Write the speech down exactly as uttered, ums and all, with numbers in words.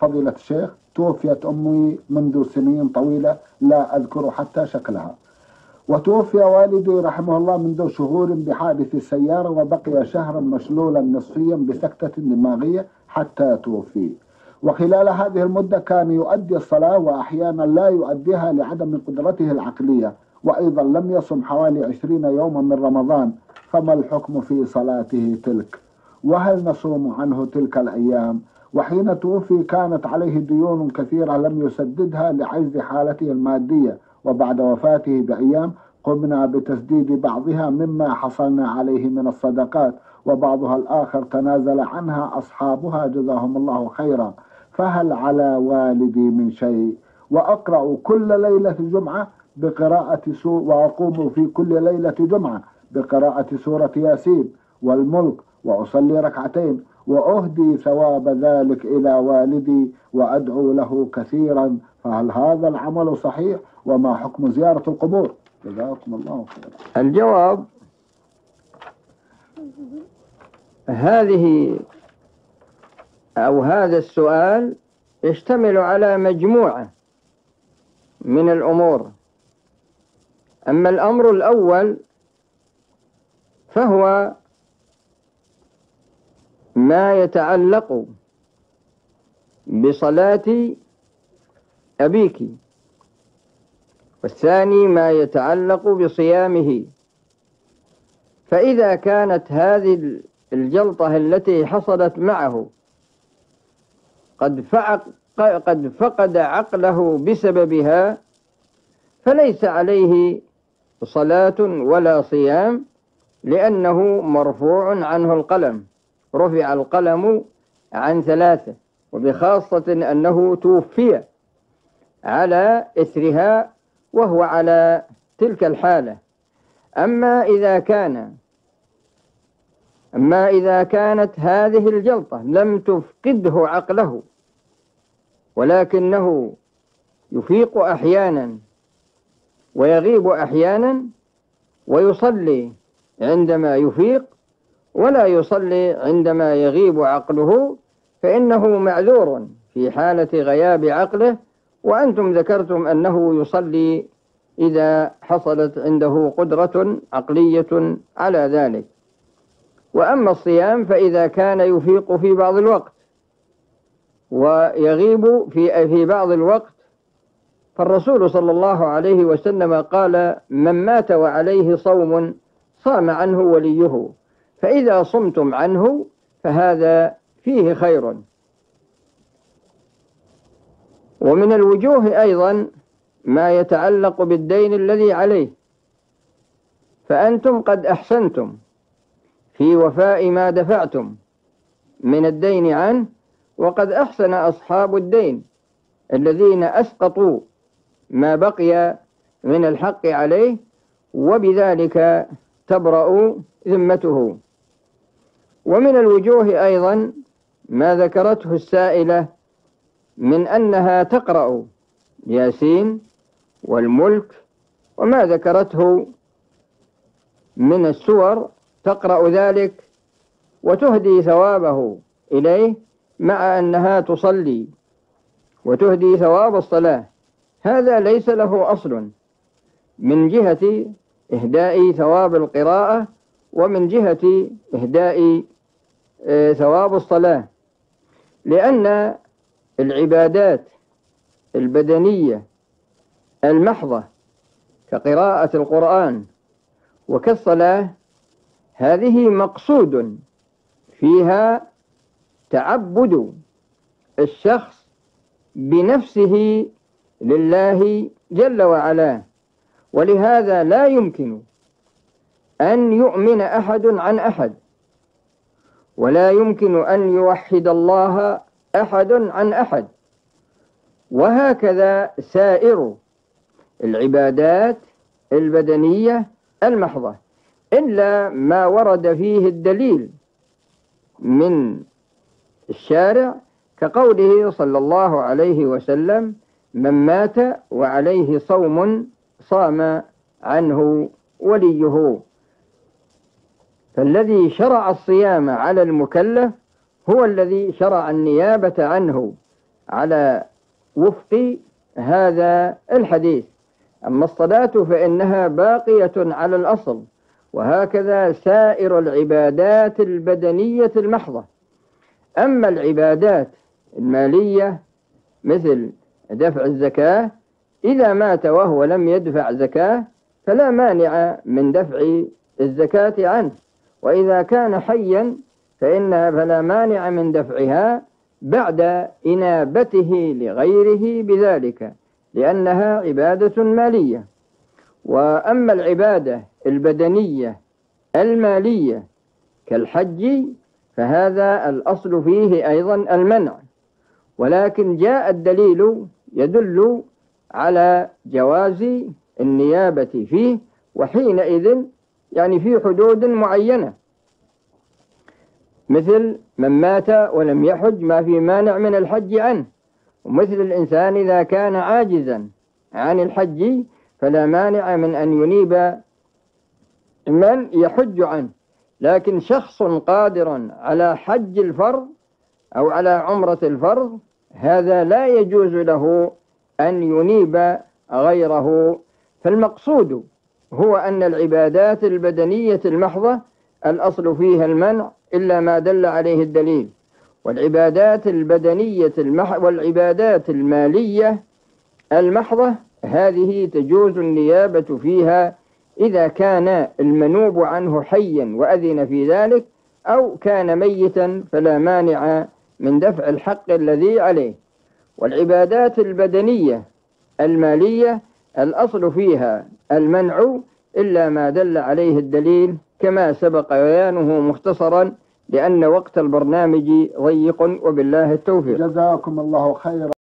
فضيلة الشيخ، توفيت أمي منذ سنين طويلة لا أذكر حتى شكلها، وتوفي والدي رحمه الله منذ شهور بحادث السيارة، وبقي شهرا مشلولا نصفيا بسكتة دماغية حتى توفي. وخلال هذه المدة كان يؤدي الصلاة وأحيانا لا يؤديها لعدم قدرته العقلية، وأيضا لم يصم حوالي عشرين يوما من رمضان، فما الحكم في صلاته تلك؟ وهل نصوم عنه تلك الأيام؟ وحين توفي كانت عليه ديون كثيرة لم يسددها لعجز حالته المادية، وبعد وفاته بأيام قمنا بتسديد بعضها مما حصلنا عليه من الصدقات، وبعضها الآخر تنازل عنها أصحابها جزاهم الله خيرا، فهل على والدي من شيء؟ وأقرأ كل ليلة جمعة بقراءة سورة، وأقوم في كل ليلة جمعة بقراءة سورة ياسين والملك، وأصلي ركعتين، وأهدي ثواب ذلك إلى والدي وأدعو له كثيرا، فهل هذا العمل صحيح؟ وما حكم زيارة القبور؟ جزاكم الله خيرا. الجواب: هذه أو هذا السؤال يشتمل على مجموعة من الأمور. أما الأمر الأول فهو ما يتعلق بصلاة أبيك، والثاني ما يتعلق بصيامه. فإذا كانت هذه الجلطة التي حصلت معه قد فعق قد فقد عقله بسببها، فليس عليه صلاة ولا صيام، لأنه مرفوع عنه القلم. رفع القلم عن ثلاثة، وبخاصة أنه توفي على إثرها وهو على تلك الحالة. أما إذا كان أما إذا كانت هذه الجلطة لم تفقده عقله، ولكنه يفيق أحيانا ويغيب أحيانا، ويصلي عندما يفيق ولا يصلي عندما يغيب عقله، فإنه معذور في حالة غياب عقله. وأنتم ذكرتم أنه يصلي إذا حصلت عنده قدرة عقلية على ذلك. وأما الصيام فإذا كان يفيق في بعض الوقت ويغيب في في بعض الوقت، فالرسول صلى الله عليه وسلم قال: من مات وعليه صوم صام عنه وليه، فإذا صمتم عنه فهذا فيه خير. ومن الوجوه أيضا ما يتعلق بالدين الذي عليه، فأنتم قد أحسنتم في وفاء ما دفعتم من الدين عنه، وقد أحسن أصحاب الدين الذين أسقطوا ما بقي من الحق عليه، وبذلك تبرأ ذمته. ومن الوجوه أيضا ما ذكرته السائلة من أنها تقرأ ياسين والملك، وما ذكرته من السور تقرأ ذلك وتهدي ثوابه إليه، مع أنها تصلي وتهدي ثواب الصلاة. هذا ليس له أصل من جهة إهداء ثواب القراءة، ومن جهة إهداء ثواب الصلاة، لأن العبادات البدنية المحضة كقراءة القرآن وكالصلاة هذه مقصود فيها تعبد الشخص بنفسه لله جل وعلا، ولهذا لا يمكن أن يؤمن أحد عن أحد، ولا يمكن أن يوحد الله أحد عن أحد. وهكذا سائر العبادات البدنية المحضة، إلا ما ورد فيه الدليل من الشارع، كقوله صلى الله عليه وسلم: من مات وعليه صوم صام عنه وليه. فالذي شرع الصيام على المكلف هو الذي شرع النيابة عنه على وفق هذا الحديث. أما الصلاة فإنها باقية على الأصل، وهكذا سائر العبادات البدنية المحضة. أما العبادات المالية مثل دفع الزكاة، إذا مات وهو لم يدفع زكاة فلا مانع من دفع الزكاة عنه، وإذا كان حيا فإنها فلا مانع من دفعها بعد إنابته لغيره بذلك، لأنها عبادة مالية. وأما العبادة البدنية المالية كالحج فهذا الأصل فيه أيضا المنع، ولكن جاء الدليل يدل على جواز النيابة فيه، وحينئذ يعني في حدود معينة، مثل من مات ولم يحج ما في مانع من الحج عنه، ومثل الإنسان إذا كان عاجزا عن الحج فلا مانع من أن ينيب من يحج عنه. لكن شخص قادر على حج الفرض أو على عمرة الفرض هذا لا يجوز له أن ينيب غيره. فالمقصود هو أن العبادات البدنية المحضة الأصل فيها المنع إلا ما دل عليه الدليل، والعبادات البدنية المح... والعبادات المالية المحضة هذه تجوز النيابة فيها إذا كان المنوب عنه حيا وأذن في ذلك، أو كان ميتا فلا مانع من دفع الحق الذي عليه. والعبادات البدنية المالية الأصل فيها المنع إلا ما دل عليه الدليل، كما سبق بيانه مختصرا لأن وقت البرنامج ضيق، وبالله التوفيق. جزاكم الله خيرا.